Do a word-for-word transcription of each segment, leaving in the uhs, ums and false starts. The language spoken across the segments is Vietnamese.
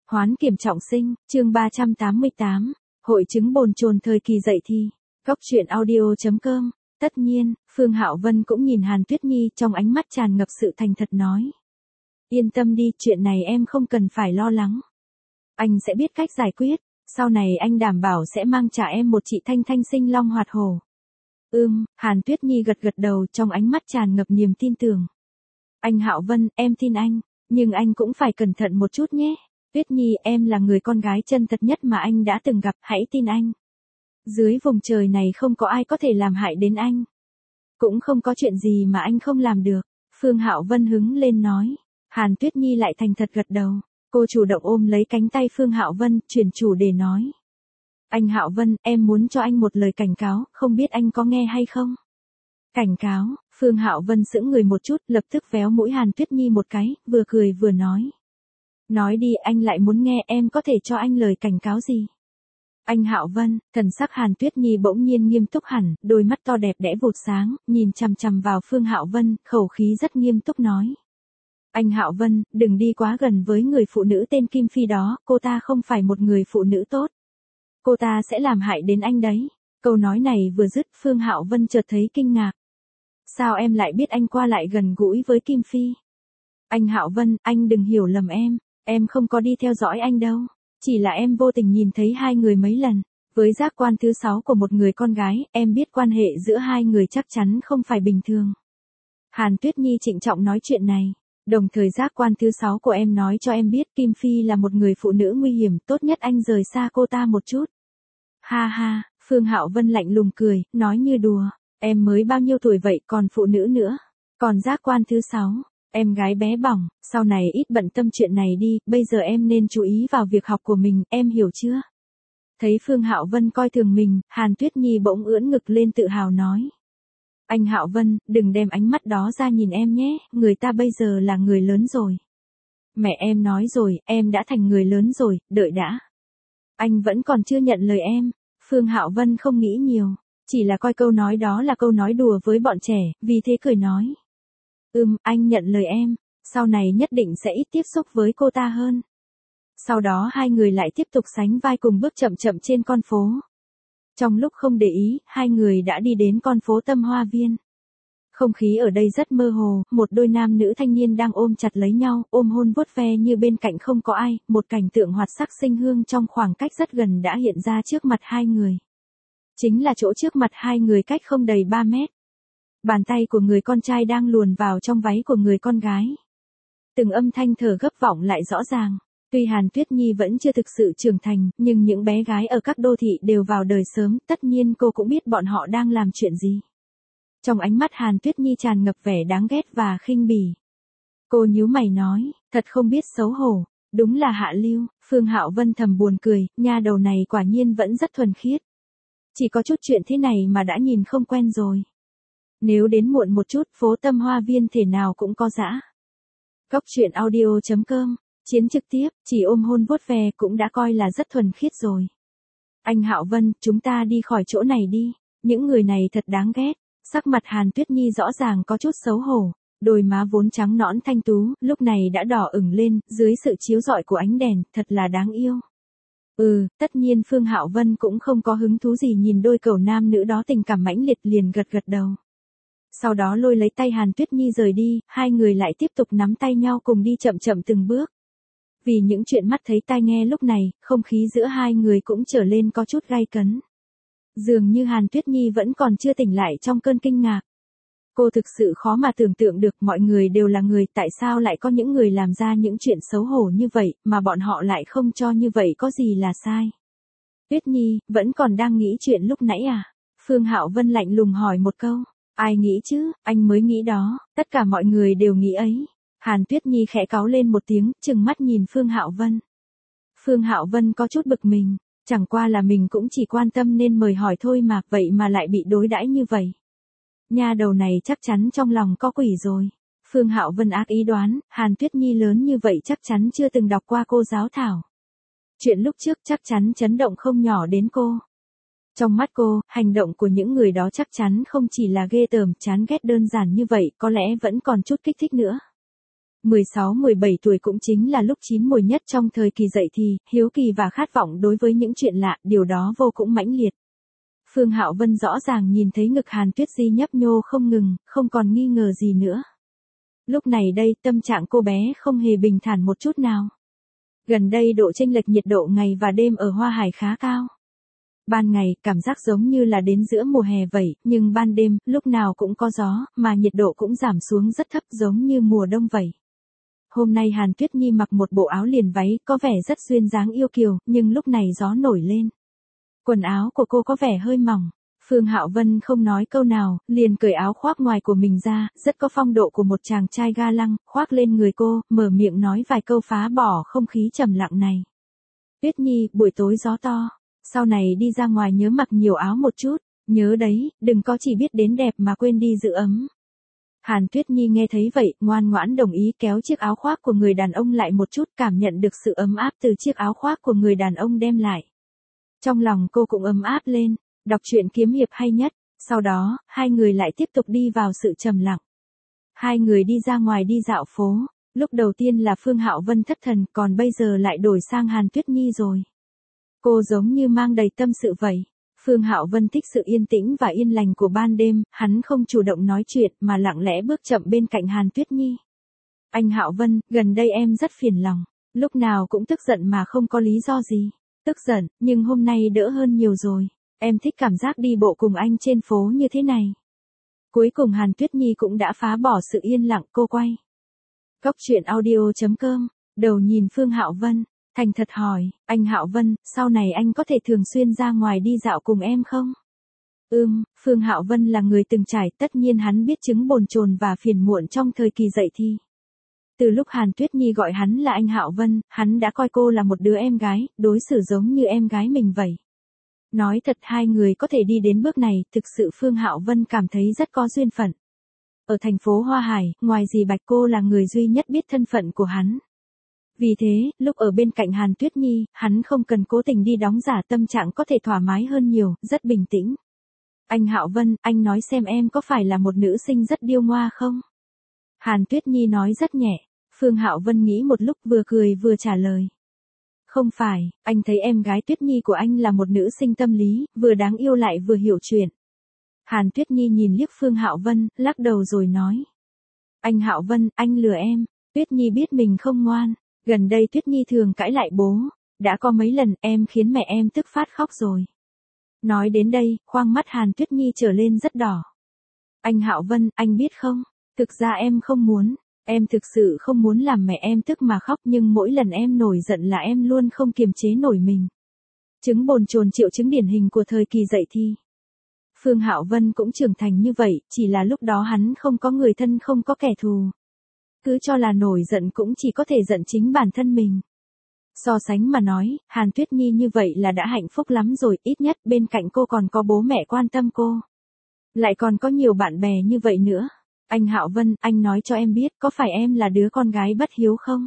Hoán kiểm trọng sinh, chương ba trăm tám mươi tám, hội chứng bồn chồn thời kỳ dậy thì. Góc truyện audio chấm com. Tất nhiên, Phương Hạo Vân cũng nhìn Hàn Tuyết Nhi trong ánh mắt tràn ngập sự thành thật nói. Yên tâm đi, chuyện này em không cần phải lo lắng. Anh sẽ biết cách giải quyết, sau này anh đảm bảo sẽ mang trả em một chị thanh thanh sinh long hoạt hổ. Ưm, Hàn Tuyết Nhi gật gật đầu trong ánh mắt tràn ngập niềm tin tưởng. Anh Hạo Vân, em tin anh, nhưng anh cũng phải cẩn thận một chút nhé. Tuyết Nhi, em là người con gái chân thật nhất mà anh đã từng gặp, hãy tin anh. Dưới vùng trời này không có ai có thể làm hại đến anh. Cũng không có chuyện gì mà anh không làm được. Phương Hạo Vân hứng lên nói. Hàn Tuyết Nhi lại thành thật gật đầu. Cô chủ động ôm lấy cánh tay Phương Hạo Vân, chuyển chủ đề nói. Anh Hạo Vân, em muốn cho anh một lời cảnh cáo, không biết anh có nghe hay không? Cảnh cáo, Phương Hạo Vân sững người một chút, lập tức véo mũi Hàn Tuyết Nhi một cái, vừa cười vừa nói. Nói đi, anh lại muốn nghe, em có thể cho anh lời cảnh cáo gì? Anh Hạo Vân, thần sắc Hàn Tuyết Nhi bỗng nhiên nghiêm túc hẳn, đôi mắt to đẹp đẽ vụt sáng, nhìn chằm chằm vào Phương Hạo Vân, khẩu khí rất nghiêm túc nói. Anh Hạo Vân, đừng đi quá gần với người phụ nữ tên Kim Phi đó, cô ta không phải một người phụ nữ tốt. Cô ta sẽ làm hại đến anh đấy. Câu nói này vừa dứt, Phương Hạo Vân chợt thấy kinh ngạc. Sao em lại biết anh qua lại gần gũi với Kim Phi? Anh Hạo Vân, anh đừng hiểu lầm em, em không có đi theo dõi anh đâu. Chỉ là em vô tình nhìn thấy hai người mấy lần. Với giác quan thứ sáu của một người con gái, em biết quan hệ giữa hai người chắc chắn không phải bình thường. Hàn Tuyết Nhi trịnh trọng nói chuyện này. Đồng thời giác quan thứ sáu của em nói cho em biết Kim Phi là một người phụ nữ nguy hiểm, tốt nhất anh rời xa cô ta một chút. Ha ha, Phương Hạo Vân lạnh lùng cười, nói như đùa. Em mới bao nhiêu tuổi vậy, còn phụ nữ nữa. Còn giác quan thứ sáu, em gái bé bỏng, sau này ít bận tâm chuyện này đi, bây giờ em nên chú ý vào việc học của mình, em hiểu chưa? Thấy Phương Hạo Vân coi thường mình, Hàn Tuyết Nhi bỗng ưỡn ngực lên tự hào nói. Anh Hạo Vân, đừng đem ánh mắt đó ra nhìn em nhé, người ta bây giờ là người lớn rồi. Mẹ em nói rồi, em đã thành người lớn rồi, đợi đã. Anh vẫn còn chưa nhận lời em. Phương Hạo Vân không nghĩ nhiều, chỉ là coi câu nói đó là câu nói đùa với bọn trẻ, vì thế cười nói. Ừm, anh nhận lời em, sau này nhất định sẽ ít tiếp xúc với cô ta hơn. Sau đó hai người lại tiếp tục sánh vai cùng bước chậm chậm trên con phố. Trong lúc không để ý, hai người đã đi đến con phố Tâm Hoa Viên. Không khí ở đây rất mơ hồ, một đôi nam nữ thanh niên đang ôm chặt lấy nhau, ôm hôn vuốt ve như bên cạnh không có ai, một cảnh tượng hoạt sắc sinh hương trong khoảng cách rất gần đã hiện ra trước mặt hai người. Chính là chỗ trước mặt hai người cách không đầy ba mét. Bàn tay của người con trai đang luồn vào trong váy của người con gái. Từng âm thanh thở gấp vọng lại rõ ràng. Tuy Hàn Tuyết Nhi vẫn chưa thực sự trưởng thành, nhưng những bé gái ở các đô thị đều vào đời sớm, tất nhiên cô cũng biết bọn họ đang làm chuyện gì. Trong ánh mắt Hàn Tuyết Nhi tràn ngập vẻ đáng ghét và khinh bỉ. Cô nhíu mày nói, thật không biết xấu hổ, đúng là hạ lưu. Phương Hạo Vân thầm buồn cười, nha đầu này quả nhiên vẫn rất thuần khiết. Chỉ có chút chuyện thế này mà đã nhìn không quen rồi. Nếu đến muộn một chút, phố Tâm Hoa Viên thể nào cũng có dã. Góc truyện audio chấm com. Chiến trực tiếp, chỉ ôm hôn vuốt ve cũng đã coi là rất thuần khiết rồi. Anh Hạo Vân, chúng ta đi khỏi chỗ này đi. Những người này thật đáng ghét. Sắc mặt Hàn Tuyết Nhi rõ ràng có chút xấu hổ. Đôi má vốn trắng nõn thanh tú, lúc này đã đỏ ửng lên, dưới sự chiếu rọi của ánh đèn, thật là đáng yêu. Ừ, tất nhiên Phương Hạo Vân cũng không có hứng thú gì nhìn đôi cẩu nam nữ đó tình cảm mãnh liệt, liền gật gật đầu. Sau đó lôi lấy tay Hàn Tuyết Nhi rời đi, hai người lại tiếp tục nắm tay nhau cùng đi chậm chậm từng bước. Vì những chuyện mắt thấy tai nghe lúc này, không khí giữa hai người cũng trở lên có chút gay cấn. Dường như Hàn Tuyết Nhi vẫn còn chưa tỉnh lại trong cơn kinh ngạc. Cô thực sự khó mà tưởng tượng được mọi người đều là người, tại sao lại có những người làm ra những chuyện xấu hổ như vậy, mà bọn họ lại không cho như vậy có gì là sai. Tuyết Nhi, vẫn còn đang nghĩ chuyện lúc nãy à? Phương Hạo Vân lạnh lùng hỏi một câu. Ai nghĩ chứ, anh mới nghĩ đó, tất cả mọi người đều nghĩ ấy. Hàn Tuyết Nhi khẽ cáu lên một tiếng, trừng mắt nhìn Phương Hạo Vân. Phương Hạo Vân có chút bực mình, chẳng qua là mình cũng chỉ quan tâm nên mời hỏi thôi mà, vậy mà lại bị đối đãi như vậy. Nha đầu này chắc chắn trong lòng có quỷ rồi. Phương Hạo Vân ác ý đoán, Hàn Tuyết Nhi lớn như vậy chắc chắn chưa từng đọc qua cô giáo thảo. Chuyện lúc trước chắc chắn chấn động không nhỏ đến cô. Trong mắt cô, hành động của những người đó chắc chắn không chỉ là ghê tởm, chán ghét đơn giản như vậy, có lẽ vẫn còn chút kích thích nữa. mười sáu mười bảy tuổi cũng chính là lúc chín mùi nhất trong thời kỳ dậy thì, hiếu kỳ và khát vọng đối với những chuyện lạ, điều đó vô cùng mãnh liệt. Phương Hạo Vân rõ ràng nhìn thấy ngực Hàn Tuyết Di nhấp nhô không ngừng, không còn nghi ngờ gì nữa. Lúc này đây, tâm trạng cô bé không hề bình thản một chút nào. Gần đây độ chênh lệch nhiệt độ ngày và đêm ở Hoa Hải khá cao. Ban ngày, cảm giác giống như là đến giữa mùa hè vậy, nhưng ban đêm, lúc nào cũng có gió, mà nhiệt độ cũng giảm xuống rất thấp giống như mùa đông vậy. Hôm nay Hàn Tuyết Nhi mặc một bộ áo liền váy, có vẻ rất duyên dáng yêu kiều, nhưng lúc này gió nổi lên. Quần áo của cô có vẻ hơi mỏng. Phương Hạo Vân không nói câu nào, liền cởi áo khoác ngoài của mình ra, rất có phong độ của một chàng trai ga lăng, khoác lên người cô, mở miệng nói vài câu phá bỏ không khí trầm lặng này. Tuyết Nhi, buổi tối gió to. Sau này đi ra ngoài nhớ mặc nhiều áo một chút, nhớ đấy, đừng có chỉ biết đến đẹp mà quên đi giữ ấm. Hàn Tuyết Nhi nghe thấy vậy, ngoan ngoãn đồng ý kéo chiếc áo khoác của người đàn ông lại một chút, cảm nhận được sự ấm áp từ chiếc áo khoác của người đàn ông đem lại. Trong lòng cô cũng ấm áp lên, đọc truyện kiếm hiệp hay nhất, sau đó, hai người lại tiếp tục đi vào sự trầm lặng. Hai người đi ra ngoài đi dạo phố, lúc đầu tiên là Phương Hạo Vân thất thần, còn bây giờ lại đổi sang Hàn Tuyết Nhi rồi. Cô giống như mang đầy tâm sự vậy. Phương Hạo Vân thích sự yên tĩnh và yên lành của ban đêm, hắn không chủ động nói chuyện mà lặng lẽ bước chậm bên cạnh Hàn Tuyết Nhi. Anh Hạo Vân, gần đây em rất phiền lòng, lúc nào cũng tức giận mà không có lý do gì. Tức giận, nhưng hôm nay đỡ hơn nhiều rồi. Em thích cảm giác đi bộ cùng anh trên phố như thế này. Cuối cùng Hàn Tuyết Nhi cũng đã phá bỏ sự yên lặng, cô quay. Góc truyện audio chấm com, đầu nhìn Phương Hạo Vân, thành thật hỏi, anh Hạo Vân, sau này anh có thể thường xuyên ra ngoài đi dạo cùng em không? Ừm, Phương Hạo Vân là người từng trải, tất nhiên hắn biết chứng bồn chồn và phiền muộn trong thời kỳ dậy thì. Từ lúc Hàn Tuyết Nhi gọi hắn là anh Hạo Vân, hắn đã coi cô là một đứa em gái, đối xử giống như em gái mình vậy. Nói thật, hai người có thể đi đến bước này, thực sự Phương Hạo Vân cảm thấy rất có duyên phận. Ở thành phố Hoa Hải, ngoài dì Bạch cô là người duy nhất biết thân phận của hắn. Vì thế, lúc ở bên cạnh Hàn Tuyết Nhi, hắn không cần cố tình đi đóng giả, tâm trạng có thể thoải mái hơn nhiều, rất bình tĩnh. Anh Hạo Vân, anh nói xem em có phải là một nữ sinh rất điêu ngoa không? Hàn Tuyết Nhi nói rất nhẹ. Phương Hạo Vân nghĩ một lúc vừa cười vừa trả lời. Không phải, anh thấy em gái Tuyết Nhi của anh là một nữ sinh tâm lý, vừa đáng yêu lại vừa hiểu chuyện. Hàn Tuyết Nhi nhìn liếc Phương Hạo Vân, lắc đầu rồi nói. Anh Hạo Vân, anh lừa em. Tuyết Nhi biết mình không ngoan. Gần đây Tuyết Nhi thường cãi lại bố. Đã có mấy lần em khiến mẹ em tức phát khóc rồi. Nói đến đây, khoang mắt Hàn Tuyết Nhi trở lên rất đỏ. Anh Hạo Vân, anh biết không? Thực ra em không muốn. Em thực sự không muốn làm mẹ em tức mà khóc, nhưng mỗi lần em nổi giận là em luôn không kiềm chế nổi mình. Chứng bồn chồn triệu chứng điển hình của thời kỳ dậy thì. Phương Hạo Vân cũng trưởng thành như vậy, chỉ là lúc đó hắn không có người thân, không có kẻ thù. Cứ cho là nổi giận cũng chỉ có thể giận chính bản thân mình. So sánh mà nói, Hàn Tuyết Nhi như vậy là đã hạnh phúc lắm rồi, ít nhất bên cạnh cô còn có bố mẹ quan tâm cô. Lại còn có nhiều bạn bè như vậy nữa. Anh Hạo Vân, anh nói cho em biết, có phải em là đứa con gái bất hiếu không?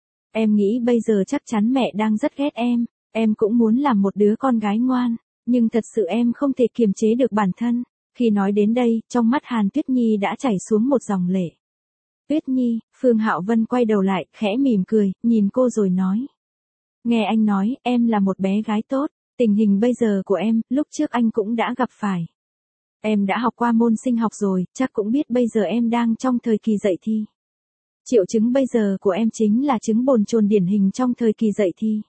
Em nghĩ bây giờ chắc chắn mẹ đang rất ghét em, em cũng muốn làm một đứa con gái ngoan, nhưng thật sự em không thể kiềm chế được bản thân. Khi nói đến đây, trong mắt Hàn Tuyết Nhi đã chảy xuống một dòng lệ. Tuyết Nhi, Phương Hạo Vân quay đầu lại, khẽ mỉm cười, nhìn cô rồi nói. Nghe anh nói, em là một bé gái tốt, tình hình bây giờ của em, lúc trước anh cũng đã gặp phải. Em đã học qua môn sinh học rồi, chắc cũng biết bây giờ em đang trong thời kỳ dậy thì. Triệu chứng bây giờ của em chính là chứng bồn chồn điển hình trong thời kỳ dậy thì.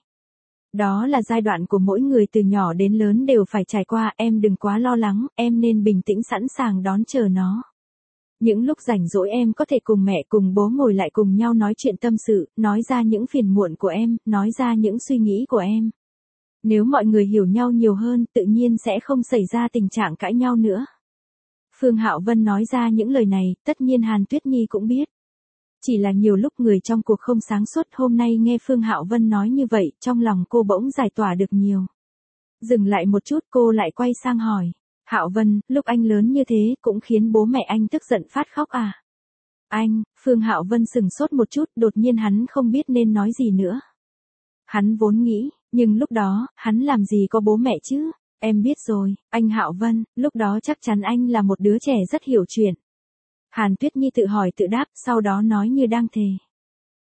Đó là giai đoạn của mỗi người từ nhỏ đến lớn đều phải trải qua, em đừng quá lo lắng, em nên bình tĩnh sẵn sàng đón chờ nó. Những lúc rảnh rỗi em có thể cùng mẹ cùng bố ngồi lại cùng nhau nói chuyện tâm sự, nói ra những phiền muộn của em, nói ra những suy nghĩ của em. Nếu mọi người hiểu nhau nhiều hơn, tự nhiên sẽ không xảy ra tình trạng cãi nhau nữa. Phương Hạo Vân nói ra những lời này, tất nhiên Hàn Tuyết Nhi cũng biết. Chỉ là nhiều lúc người trong cuộc không sáng suốt, hôm nay nghe Phương Hạo Vân nói như vậy, trong lòng cô bỗng giải tỏa được nhiều. Dừng lại một chút, cô lại quay sang hỏi. Hạo Vân, lúc anh lớn như thế, cũng khiến bố mẹ anh tức giận phát khóc à? Anh, Phương Hạo Vân sừng sốt một chút, đột nhiên hắn không biết nên nói gì nữa. Hắn vốn nghĩ, nhưng lúc đó, hắn làm gì có bố mẹ chứ? Em biết rồi, anh Hạo Vân, lúc đó chắc chắn anh là một đứa trẻ rất hiểu chuyện. Hàn Tuyết Nhi tự hỏi tự đáp, sau đó nói như đang thề.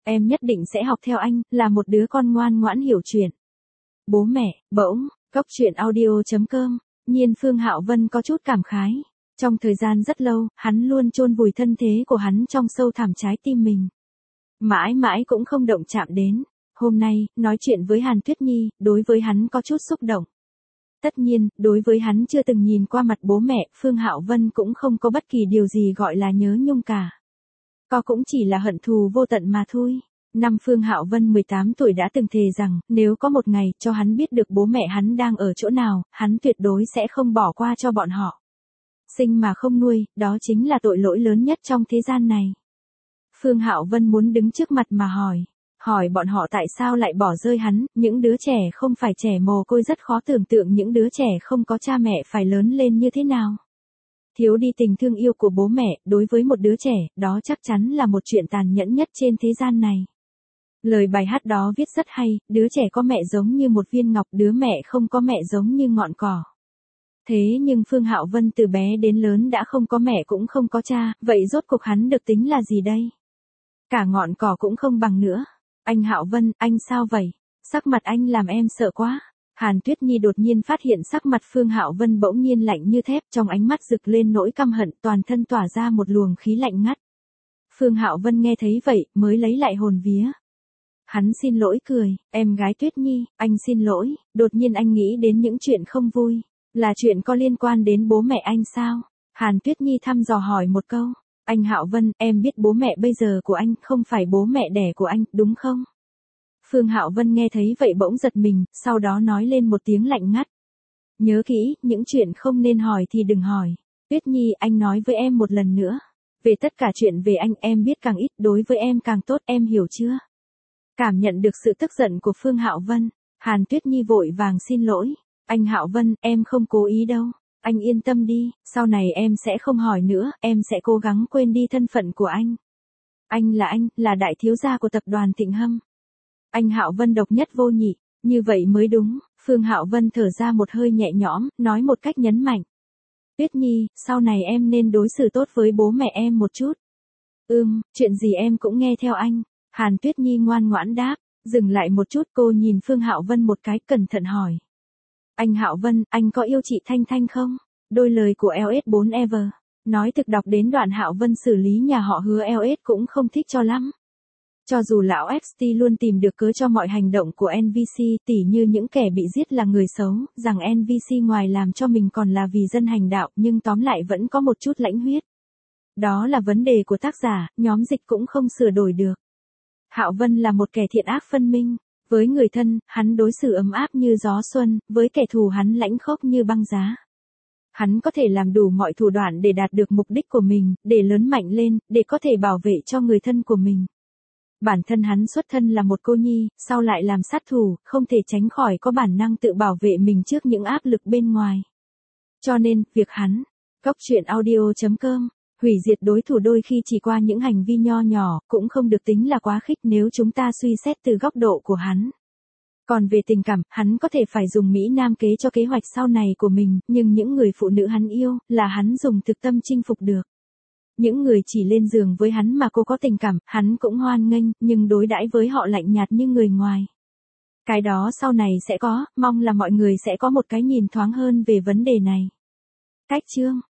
Em nhất định sẽ học theo anh, là một đứa con ngoan ngoãn hiểu chuyện. Bố mẹ, bỗng, Cốc truyện audio chấm com, nhiên Phương Hạo Vân có chút cảm khái. Trong thời gian rất lâu, hắn luôn chôn vùi thân thế của hắn trong sâu thẳm trái tim mình. Mãi mãi cũng không động chạm đến. Hôm nay, nói chuyện với Hàn Tuyết Nhi, đối với hắn có chút xúc động. Tất nhiên, đối với hắn chưa từng nhìn qua mặt bố mẹ, Phương Hạo Vân cũng không có bất kỳ điều gì gọi là nhớ nhung cả. Có cũng chỉ là hận thù vô tận mà thôi. Năm Phương Hạo Vân mười tám tuổi đã từng thề rằng, nếu có một ngày cho hắn biết được bố mẹ hắn đang ở chỗ nào, hắn tuyệt đối sẽ không bỏ qua cho bọn họ. Sinh mà không nuôi, đó chính là tội lỗi lớn nhất trong thế gian này. Phương Hạo Vân muốn đứng trước mặt mà hỏi. Hỏi bọn họ tại sao lại bỏ rơi hắn, những đứa trẻ không phải trẻ mồ côi rất khó tưởng tượng những đứa trẻ không có cha mẹ phải lớn lên như thế nào. Thiếu đi tình thương yêu của bố mẹ, đối với một đứa trẻ, đó chắc chắn là một chuyện tàn nhẫn nhất trên thế gian này. Lời bài hát đó viết rất hay, đứa trẻ có mẹ giống như một viên ngọc, đứa mẹ không có mẹ giống như ngọn cỏ. Thế nhưng Phương Hạo Vân từ bé đến lớn đã không có mẹ cũng không có cha, vậy rốt cuộc hắn được tính là gì đây? Cả ngọn cỏ cũng không bằng nữa. Anh Hạo Vân, anh sao vậy? Sắc mặt anh làm em sợ quá. Hàn Tuyết Nhi đột nhiên phát hiện sắc mặt Phương Hạo Vân bỗng nhiên lạnh như thép, trong ánh mắt rực lên nỗi căm hận, toàn thân tỏa ra một luồng khí lạnh ngắt. Phương Hạo Vân nghe thấy vậy, mới lấy lại hồn vía. Hắn xin lỗi cười, em gái Tuyết Nhi, anh xin lỗi, đột nhiên anh nghĩ đến những chuyện không vui. Là chuyện có liên quan đến bố mẹ anh sao? Hàn Tuyết Nhi thăm dò hỏi một câu. Anh Hạo Vân, em biết bố mẹ bây giờ của anh không phải bố mẹ đẻ của anh, đúng không? Phương Hạo Vân nghe thấy vậy bỗng giật mình, sau đó nói lên một tiếng lạnh ngắt. Nhớ kỹ, những chuyện không nên hỏi thì đừng hỏi. Tuyết Nhi, anh nói với em một lần nữa. Về tất cả chuyện về anh, em biết càng ít, đối với em càng tốt, em hiểu chưa? Cảm nhận được sự tức giận của Phương Hạo Vân, Hàn Tuyết Nhi vội vàng xin lỗi. Anh Hạo Vân, em không cố ý đâu. Anh yên tâm đi, sau này em sẽ không hỏi nữa, em sẽ cố gắng quên đi thân phận của anh. Anh là anh, là đại thiếu gia của tập đoàn Thịnh Hâm. Anh Hạo Vân độc nhất vô nhị, như vậy mới đúng. Phương Hạo Vân thở ra một hơi nhẹ nhõm, nói một cách nhấn mạnh. Tuyết Nhi, sau này em nên đối xử tốt với bố mẹ em một chút. Ừm, chuyện gì em cũng nghe theo anh. Hàn Tuyết Nhi ngoan ngoãn đáp, dừng lại một chút cô nhìn Phương Hạo Vân một cái cẩn thận hỏi. Anh Hạo Vân, anh có yêu chị Thanh Thanh không? Đôi lời của lờ ét bốn Ever. Nói thực đọc đến đoạn Hạo Vân xử lý nhà họ Hứa lờ ét cũng không thích cho lắm. Cho dù lão ép tê luôn tìm được cớ cho mọi hành động của en vê xê, tỉ như những kẻ bị giết là người xấu, rằng en vê xê ngoài làm cho mình còn là vì dân hành đạo, nhưng tóm lại vẫn có một chút lãnh huyết. Đó là vấn đề của tác giả, nhóm dịch cũng không sửa đổi được. Hạo Vân là một kẻ thiện ác phân minh. Với người thân, hắn đối xử ấm áp như gió xuân, với kẻ thù hắn lãnh khốc như băng giá. Hắn có thể làm đủ mọi thủ đoạn để đạt được mục đích của mình, để lớn mạnh lên, để có thể bảo vệ cho người thân của mình. Bản thân hắn xuất thân là một cô nhi, sau lại làm sát thủ, không thể tránh khỏi có bản năng tự bảo vệ mình trước những áp lực bên ngoài. Cho nên, việc hắn, Cốc truyện audio chấm com, hủy diệt đối thủ đôi khi chỉ qua những hành vi nho nhỏ, cũng không được tính là quá khích nếu chúng ta suy xét từ góc độ của hắn. Còn về tình cảm, hắn có thể phải dùng Mỹ Nam kế cho kế hoạch sau này của mình, nhưng những người phụ nữ hắn yêu, là hắn dùng thực tâm chinh phục được. Những người chỉ lên giường với hắn mà cô có tình cảm, hắn cũng hoan nghênh, nhưng đối đãi với họ lạnh nhạt như người ngoài. Cái đó sau này sẽ có, mong là mọi người sẽ có một cái nhìn thoáng hơn về vấn đề này. Cách chương